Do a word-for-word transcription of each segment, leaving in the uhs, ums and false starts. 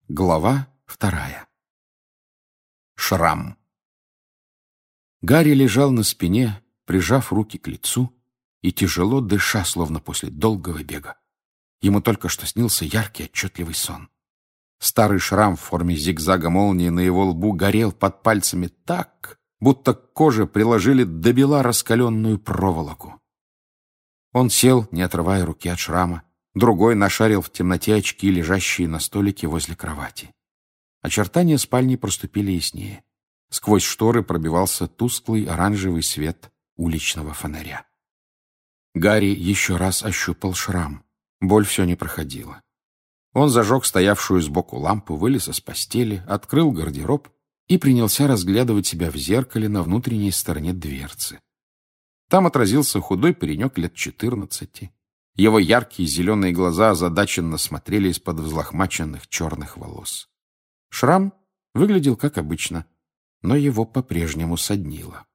Глава вторая. Шрам. Гарри лежал на спине, прижав руки к лицу и тяжело дыша, словно после долгого бега. Ему только что снился яркий, отчетливый сон. Старый шрам в форме зигзага молнии на его лбу горел под пальцами так, будто к коже приложили до бела раскаленную проволоку. Он сел, не отрывая руки от шрама. Другой нашарил в темноте очки, лежащие на столике возле кровати. Очертания спальни проступили яснее. Сквозь шторы пробивался тусклый оранжевый свет уличного фонаря. Гарри еще раз ощупал шрам. Боль все не проходила. Он зажег стоявшую сбоку лампу, вылез из постели, открыл гардероб и принялся разглядывать себя в зеркале на внутренней стороне дверцы. Там отразился худой паренек лет четырнадцати. Его яркие зеленые глаза озадаченно смотрели из-под взлохмаченных черных волос. Шрам выглядел как обычно, но его по-прежнему соднило.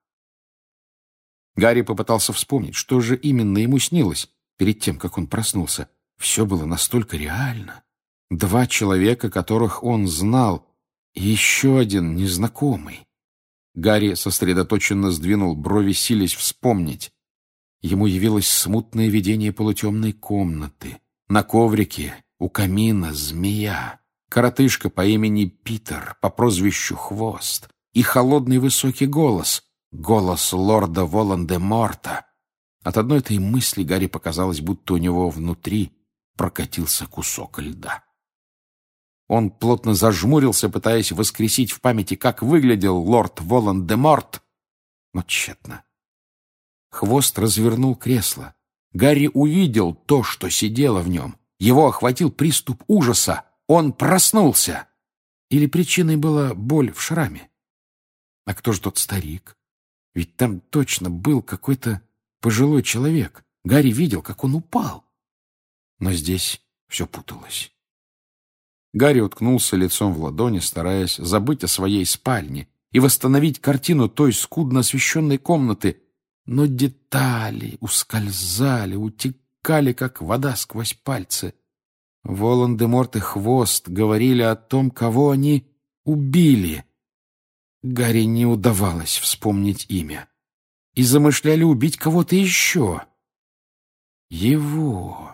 Гарри попытался вспомнить, что же именно ему снилось перед тем, как он проснулся. Все было настолько реально. Два человека, которых он знал, и еще один незнакомый. Гарри сосредоточенно сдвинул брови, силясь вспомнить. Ему явилось смутное видение полутемной комнаты. На коврике у камина змея, коротышка по имени Питер, по прозвищу Хвост, и холодный высокий голос, голос лорда Волан-де-Морта. От одной этой мысли Гарри показалось, будто у него внутри прокатился кусок льда. Он плотно зажмурился, пытаясь воскресить в памяти, как выглядел лорд Волан-де-Морт, но тщетно. Хвост развернул кресло. Гарри увидел то, что сидело в нем. Его охватил приступ ужаса. Он проснулся. Или причиной была боль в шраме? А кто же тот старик? Ведь там точно был какой-то пожилой человек. Гарри видел, как он упал. Но здесь все путалось. Гарри уткнулся лицом в ладони, стараясь забыть о своей спальне и восстановить картину той скудно освещенной комнаты, но детали ускользали, утекали, как вода сквозь пальцы. Волан-де-Морт и Хвост говорили о том, кого они убили. Гарри не удавалось вспомнить имя. И замышляли убить кого-то еще. Его.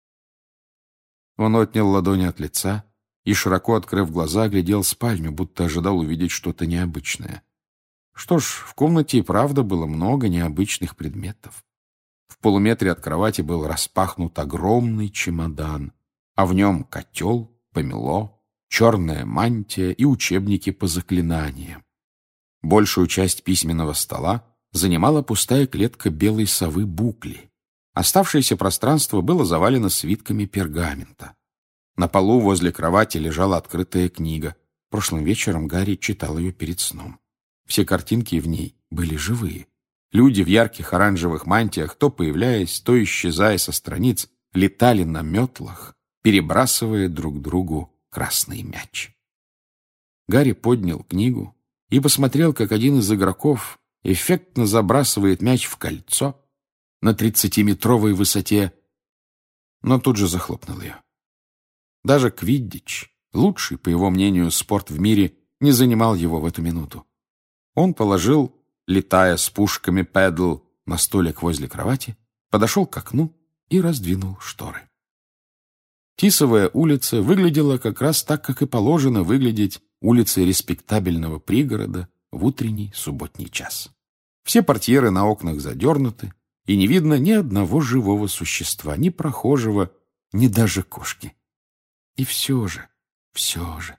Он отнял ладони от лица и, широко открыв глаза, глядел спальню, будто ожидал увидеть что-то необычное. Что ж, в комнате и правда было много необычных предметов. В полуметре от кровати был распахнут огромный чемодан, а в нем котел, помело, черная мантия и учебники по заклинаниям. Большую часть письменного стола занимала пустая клетка белой совы Букли. Оставшееся пространство было завалено свитками пергамента. На полу возле кровати лежала открытая книга. Прошлым вечером Гарри читал ее перед сном. Все картинки в ней были живые. Люди в ярких оранжевых мантиях, то появляясь, то исчезая со страниц, летали на метлах, перебрасывая друг другу красный мяч. Гарри поднял книгу и посмотрел, как один из игроков эффектно забрасывает мяч в кольцо на тридцатиметровой высоте, но тут же захлопнул ее. Даже квиддич, лучший, по его мнению, спорт в мире, не занимал его в эту минуту. Он положил, летая с пушками пэдл, на столик возле кровати, подошел к окну и раздвинул шторы. Тисовая улица выглядела как раз так, как и положено выглядеть улицей респектабельного пригорода в утренний субботний час. Все портьеры на окнах задернуты, и не видно ни одного живого существа, ни прохожего, ни даже кошки. И все же, все же.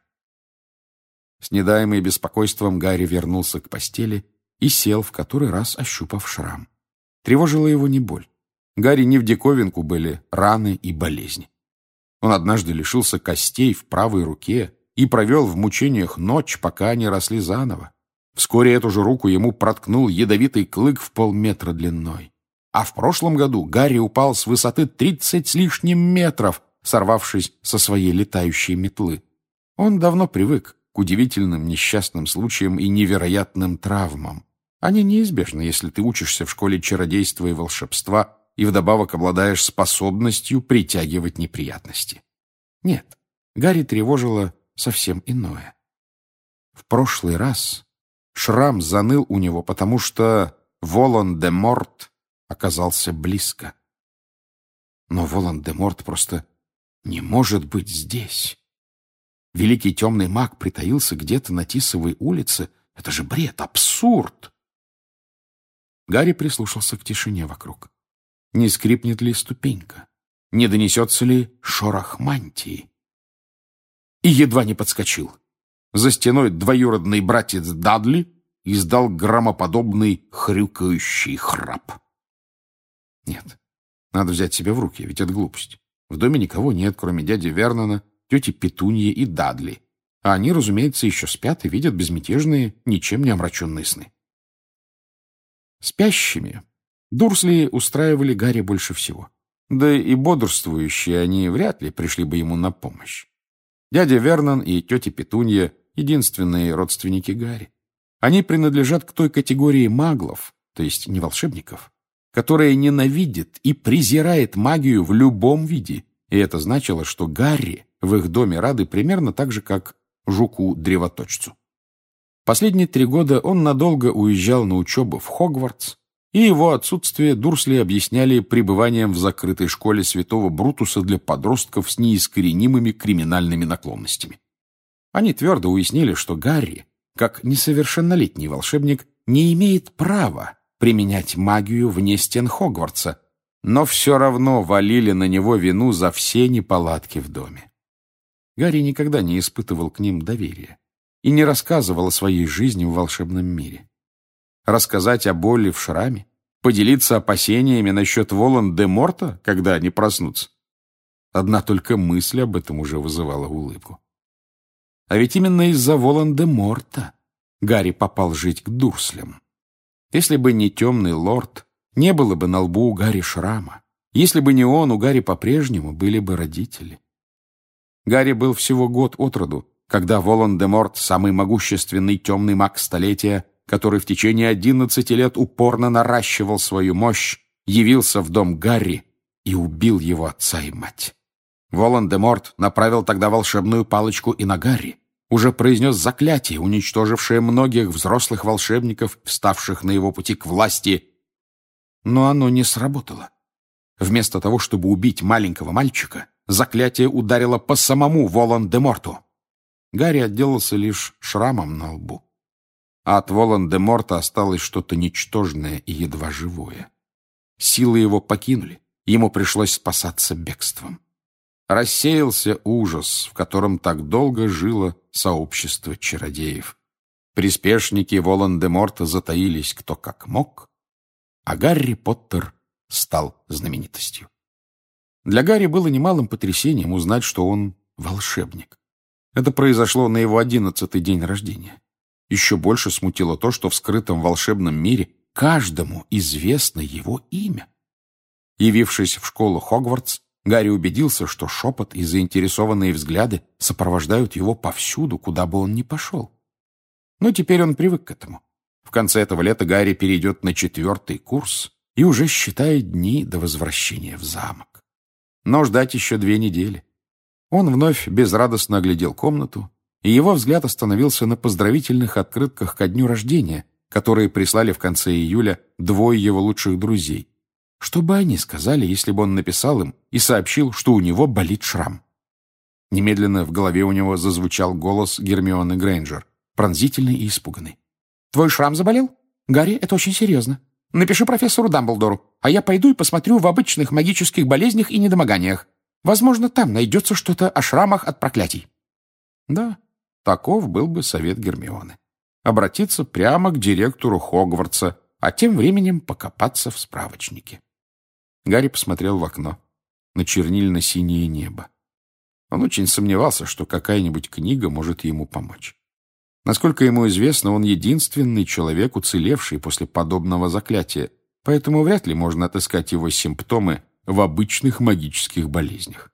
Снедаемый беспокойством, Гарри вернулся к постели и сел, в который раз ощупав шрам. Тревожила его не боль. Гарри не в диковинку были раны и болезни. Он однажды лишился костей в правой руке и провел в мучениях ночь, пока они росли заново. Вскоре эту же руку ему проткнул ядовитый клык в полметра длиной. А в прошлом году Гарри упал с высоты тридцать с лишним метров, сорвавшись со своей летающей метлы. Он давно привык к удивительным несчастным случаям и невероятным травмам. Они неизбежны, если ты учишься в школе чародейства и волшебства и вдобавок обладаешь способностью притягивать неприятности. Нет, Гарри тревожила совсем иное. В прошлый раз шрам заныл у него, потому что Волан-де-Морт оказался близко. Но Волан-де-Морт просто не может быть здесь. Великий темный маг притаился где-то на Тисовой улице. Это же бред, абсурд! Гарри прислушался к тишине вокруг. Не скрипнет ли ступенька? Не донесется ли шорох мантии? И едва не подскочил. За стеной двоюродный братец Дадли издал громоподобный хрюкающий храп. Нет, надо взять себя в руки, ведь это глупость. В доме никого нет, кроме дяди Вернона, тети Петуньи и Дадли. А они, разумеется, еще спят и видят безмятежные, ничем не омраченные сны. Спящими Дурсли устраивали Гарри больше всего. Да и бодрствующие они вряд ли пришли бы ему на помощь. Дядя Вернон и тетя Петунья — единственные родственники Гарри. Они принадлежат к той категории маглов, то есть не волшебников, которая ненавидит и презирает магию в любом виде, и это значило, что Гарри в их доме рады примерно так же, как жуку-древоточцу. Последние три года он надолго уезжал на учебу в Хогвартс, и его отсутствие Дурсли объясняли пребыванием в закрытой школе святого Брутуса для подростков с неискоренимыми криминальными наклонностями. Они твердо уяснили, что Гарри, как несовершеннолетний волшебник, не имеет права применять магию вне стен Хогвартса, но все равно валили на него вину за все неполадки в доме. Гарри никогда не испытывал к ним доверия и не рассказывал о своей жизни в волшебном мире. Рассказать о боли в шраме, поделиться опасениями насчет Волан-де-Морта, когда они проснутся. Одна только мысль об этом уже вызывала улыбку. А ведь именно из-за Волан-де-Морта Гарри попал жить к Дурслям. Если бы не темный лорд, не было бы на лбу у Гарри шрама. Если бы не он, у Гарри по-прежнему были бы родители. Гарри был всего год от роду, когда Волан-де-Морт, самый могущественный темный маг столетия, который в течение одиннадцати лет упорно наращивал свою мощь, явился в дом Гарри и убил его отца и мать. Волан-де-Морт направил тогда волшебную палочку и на Гарри, уже произнес заклятие, уничтожившее многих взрослых волшебников, вставших на его пути к власти. Но оно не сработало. Вместо того, чтобы убить маленького мальчика, заклятие ударило по самому Волан-де-Морту. Гарри отделался лишь шрамом на лбу. А от Волан-де-Морта осталось что-то ничтожное и едва живое. Силы его покинули, ему пришлось спасаться бегством. Рассеялся ужас, в котором так долго жило сообщество чародеев. Приспешники Волан-де-Морта затаились кто как мог, а Гарри Поттер стал знаменитостью. Для Гарри было немалым потрясением узнать, что он волшебник. Это произошло на его одиннадцатый день рождения. Еще больше смутило то, что в скрытом волшебном мире каждому известно его имя. Явившись в школу Хогвартс, Гарри убедился, что шепот и заинтересованные взгляды сопровождают его повсюду, куда бы он ни пошел. Но теперь он привык к этому. В конце этого лета Гарри перейдет на четвертый курс и уже считает дни до возвращения в замок. Но ждать еще две недели. Он вновь безрадостно оглядел комнату, и его взгляд остановился на поздравительных открытках ко дню рождения, которые прислали в конце июля двое его лучших друзей. Что бы они сказали, если бы он написал им и сообщил, что у него болит шрам? Немедленно в голове у него зазвучал голос Гермионы Грейнджер, пронзительный и испуганный. «Твой шрам заболел? Гарри, это очень серьезно. Напиши профессору Дамблдору, а я пойду и посмотрю в обычных магических болезнях и недомоганиях. Возможно, там найдется что-то о шрамах от проклятий». Да, таков был бы совет Гермионы. Обратиться прямо к директору Хогвартса, а тем временем покопаться в справочнике. Гарри посмотрел в окно, на чернильно-синее небо. Он очень сомневался, что какая-нибудь книга может ему помочь. Насколько ему известно, он единственный человек, уцелевший после подобного заклятия, поэтому вряд ли можно отыскать его симптомы в обычных магических болезнях.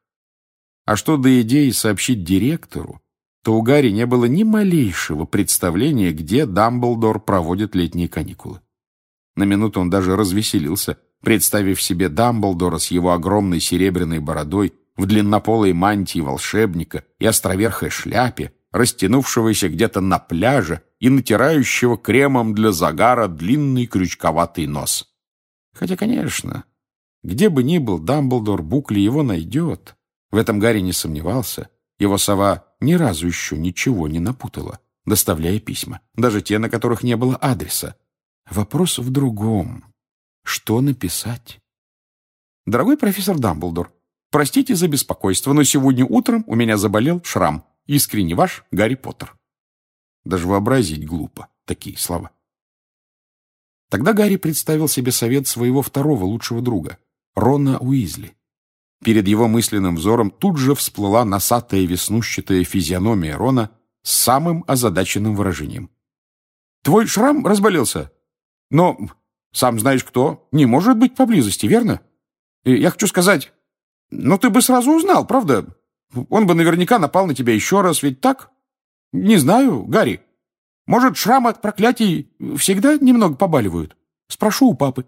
А что до идеи сообщить директору, то у Гарри не было ни малейшего представления, где Дамблдор проводит летние каникулы. На минуту он даже развеселился, представив себе Дамблдора с его огромной серебряной бородой, в длиннополой мантии волшебника и островерхой шляпе, растянувшегося где-то на пляже и натирающего кремом для загара длинный крючковатый нос. Хотя, конечно, где бы ни был Дамблдор, Букли его найдет. В этом Гарри не сомневался. Его сова ни разу еще ничего не напутала, доставляя письма, даже те, на которых не было адреса. Вопрос в другом. Что написать? Дорогой профессор Дамблдор, простите за беспокойство, но сегодня утром у меня заболел шрам. Искренне ваш Гарри Поттер. Даже вообразить глупо такие слова. Тогда Гарри представил себе совет своего второго лучшего друга, Рона Уизли. Перед его мысленным взором тут же всплыла носатая веснущатая физиономия Рона с самым озадаченным выражением. «Твой шрам разболелся? Но, сам знаешь кто, не может быть поблизости, верно? И я хочу сказать, ну ты бы сразу узнал, правда? Он бы наверняка напал на тебя еще раз, ведь так? Не знаю, Гарри. Может, шрамы от проклятий всегда немного побаливают? Спрошу у папы».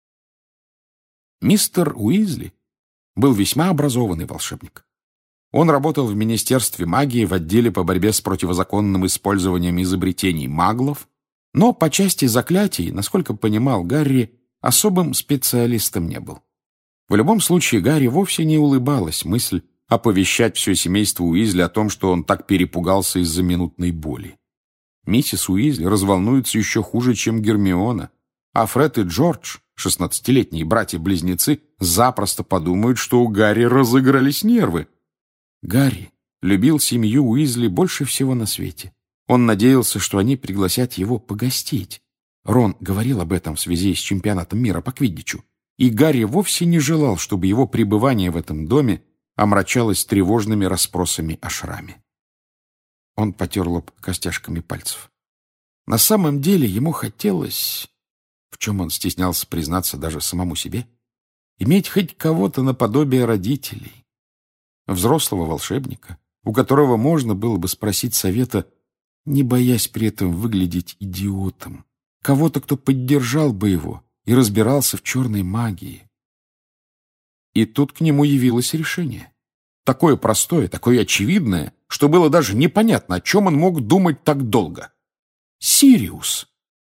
Мистер Уизли был весьма образованный волшебник. Он работал в Министерстве магии в отделе по борьбе с противозаконным использованием изобретений маглов, но по части заклятий, насколько понимал Гарри, особым специалистом не был. В любом случае, Гарри вовсе не улыбалась мысль оповещать все семейство Уизли о том, что он так перепугался из-за минутной боли. Миссис Уизли разволнуется еще хуже, чем Гермиона, а Фред и Джордж, шестнадцатилетние братья-близнецы, запросто подумают, что у Гарри разыгрались нервы. Гарри любил семью Уизли больше всего на свете. Он надеялся, что они пригласят его погостить. Рон говорил об этом в связи с чемпионатом мира по квиддичу. И Гарри вовсе не желал, чтобы его пребывание в этом доме омрачалось тревожными расспросами о шраме. Он потер лоб костяшками пальцев. На самом деле ему хотелось, в чем он стеснялся признаться даже самому себе, иметь хоть кого-то наподобие родителей. Взрослого волшебника, у которого можно было бы спросить совета, не боясь при этом выглядеть идиотом. Кого-то, кто поддержал бы его и разбирался в черной магии. И тут к нему явилось решение. Такое простое, такое очевидное, что было даже непонятно, о чем он мог думать так долго. Сириус.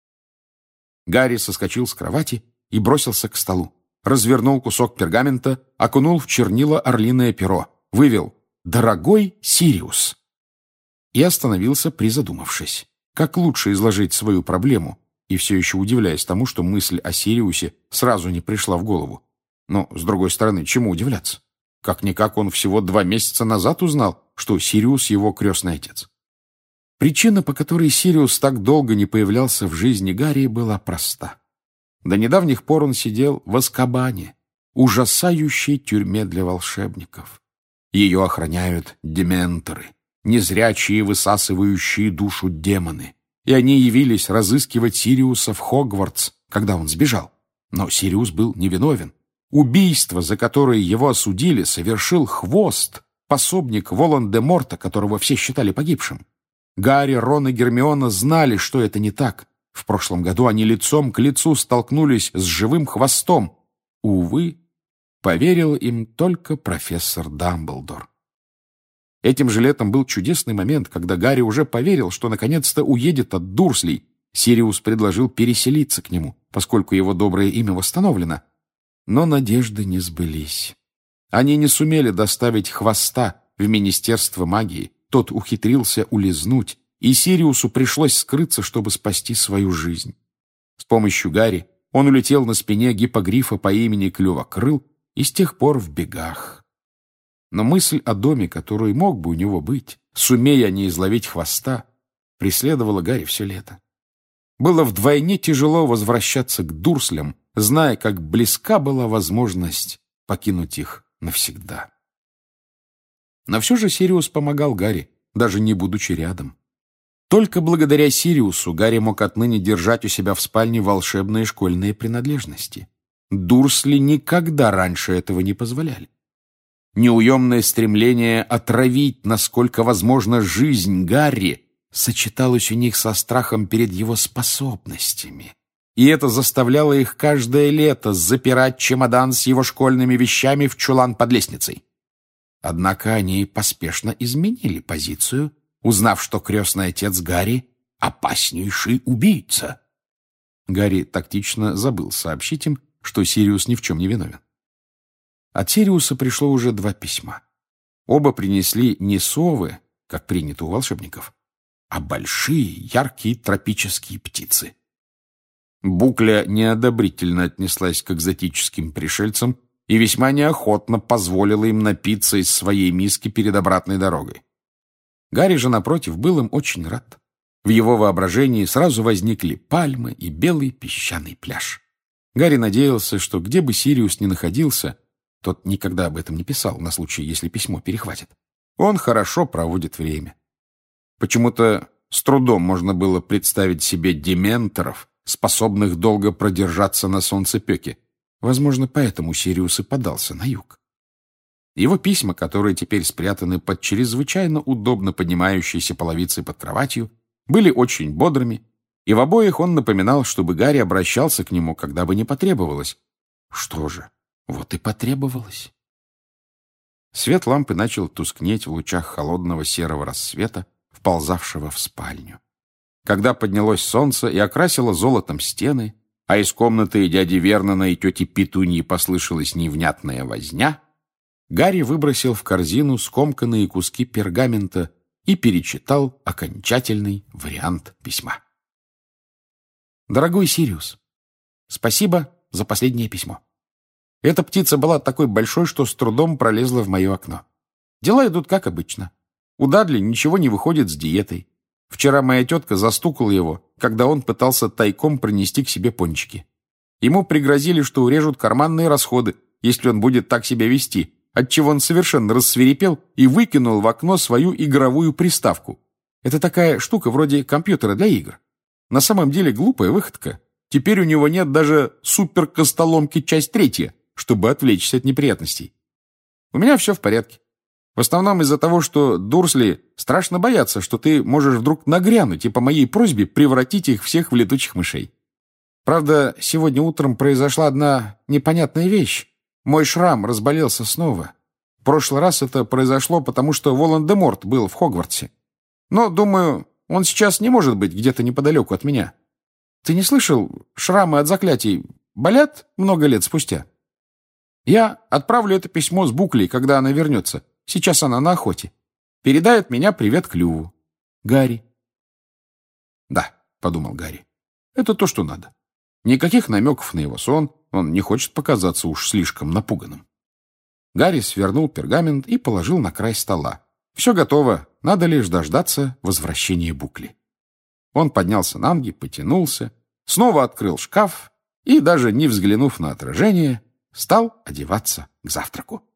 Гарри соскочил с кровати и бросился к столу. Развернул кусок пергамента, окунул в чернила орлиное перо, вывел «Дорогой Сириус» и остановился, призадумавшись, как лучше изложить свою проблему, и все еще удивляясь тому, что мысль о Сириусе сразу не пришла в голову. Но, с другой стороны, чему удивляться? Как-никак он всего два месяца назад узнал, что Сириус его крестный отец. Причина, по которой Сириус так долго не появлялся в жизни Гарри, была проста. До недавних пор он сидел в Азкабане, ужасающей тюрьме для волшебников. Ее охраняют дементоры, незрячие, высасывающие душу демоны. И они явились разыскивать Сириуса в Хогвартс, когда он сбежал. Но Сириус был невиновен. Убийство, за которое его осудили, совершил Хвост, пособник Волан-де-Морта, которого все считали погибшим. Гарри, Рон и Гермиона знали, что это не так. В прошлом году они лицом к лицу столкнулись с живым Хвостом. Увы, поверил им только профессор Дамблдор. Этим же летом был чудесный момент, когда Гарри уже поверил, что наконец-то уедет от Дурслей. Сириус предложил переселиться к нему, поскольку его доброе имя восстановлено. Но надежды не сбылись. Они не сумели доставить Хвоста в Министерство магии. Тот ухитрился улизнуть, и Сириусу пришлось скрыться, чтобы спасти свою жизнь. С помощью Гарри он улетел на спине гиппогрифа по имени Клювокрыл и с тех пор в бегах. Но мысль о доме, который мог бы у него быть, сумея не изловить Хвоста, преследовала Гарри все лето. Было вдвойне тяжело возвращаться к Дурслям, зная, как близка была возможность покинуть их навсегда. Но все же Сириус помогал Гарри, даже не будучи рядом. Только благодаря Сириусу Гарри мог отныне держать у себя в спальне волшебные школьные принадлежности. Дурсли никогда раньше этого не позволяли. Неуемное стремление отравить, насколько возможно, жизнь Гарри сочеталось у них со страхом перед его способностями. И это заставляло их каждое лето запирать чемодан с его школьными вещами в чулан под лестницей. Однако они поспешно изменили позицию, узнав, что крестный отец Гарри — опаснейший убийца. Гарри тактично забыл сообщить им, что Сириус ни в чем не виновен. От Сириуса пришло уже два письма. Оба принесли не совы, как принято у волшебников, а большие, яркие тропические птицы. Букля неодобрительно отнеслась к экзотическим пришельцам и весьма неохотно позволила им напиться из своей миски перед обратной дорогой. Гарри же, напротив, был им очень рад. В его воображении сразу возникли пальмы и белый песчаный пляж. Гарри надеялся, что где бы Сириус ни находился, тот никогда об этом не писал, на случай, если письмо перехватит, он хорошо проводит время. Почему-то с трудом можно было представить себе дементоров, способных долго продержаться на солнцепеке. Возможно, поэтому Сириус и подался на юг. Его письма, которые теперь спрятаны под чрезвычайно удобно поднимающейся половицей под кроватью, были очень бодрыми, и в обоих он напоминал, чтобы Гарри обращался к нему, когда бы не потребовалось. Что же, вот и потребовалось. Свет лампы начал тускнеть в лучах холодного серого рассвета, вползавшего в спальню. Когда поднялось солнце и окрасило золотом стены, а из комнаты дяди Вернона и тети Петуньи послышалась невнятная возня, Гарри выбросил в корзину скомканные куски пергамента и перечитал окончательный вариант письма. Дорогой Сириус, спасибо за последнее письмо. Эта птица была такой большой, что с трудом пролезла в мое окно. Дела идут как обычно. У Дадли ничего не выходит с диетой. Вчера моя тетка застукала его, когда он пытался тайком принести к себе пончики. Ему пригрозили, что урежут карманные расходы, если он будет так себя вести, отчего он совершенно рассвирепел и выкинул в окно свою игровую приставку. Это такая штука вроде компьютера для игр. На самом деле глупая выходка. Теперь у него нет даже суперкостоломки часть третья, чтобы отвлечься от неприятностей. У меня все в порядке. В основном из-за того, что Дурсли страшно боятся, что ты можешь вдруг нагрянуть и по моей просьбе превратить их всех в летучих мышей. Правда, сегодня утром произошла одна непонятная вещь. Мой шрам разболелся снова. В прошлый раз это произошло, потому что Волан-де-Морт был в Хогвартсе. Но, думаю, он сейчас не может быть где-то неподалеку от меня. Ты не слышал, шрамы от заклятий болят много лет спустя? Я отправлю это письмо с Буклей, когда она вернется. Сейчас она на охоте. Передай от меня привет Клюву. Гарри. Да, подумал Гарри, это то, что надо. Никаких намеков на его сон, он не хочет показаться уж слишком напуганным. Гарри свернул пергамент и положил на край стола. Все готово, надо лишь дождаться возвращения Букли. Он поднялся на ноги, потянулся, снова открыл шкаф и, даже не взглянув на отражение, стал одеваться к завтраку.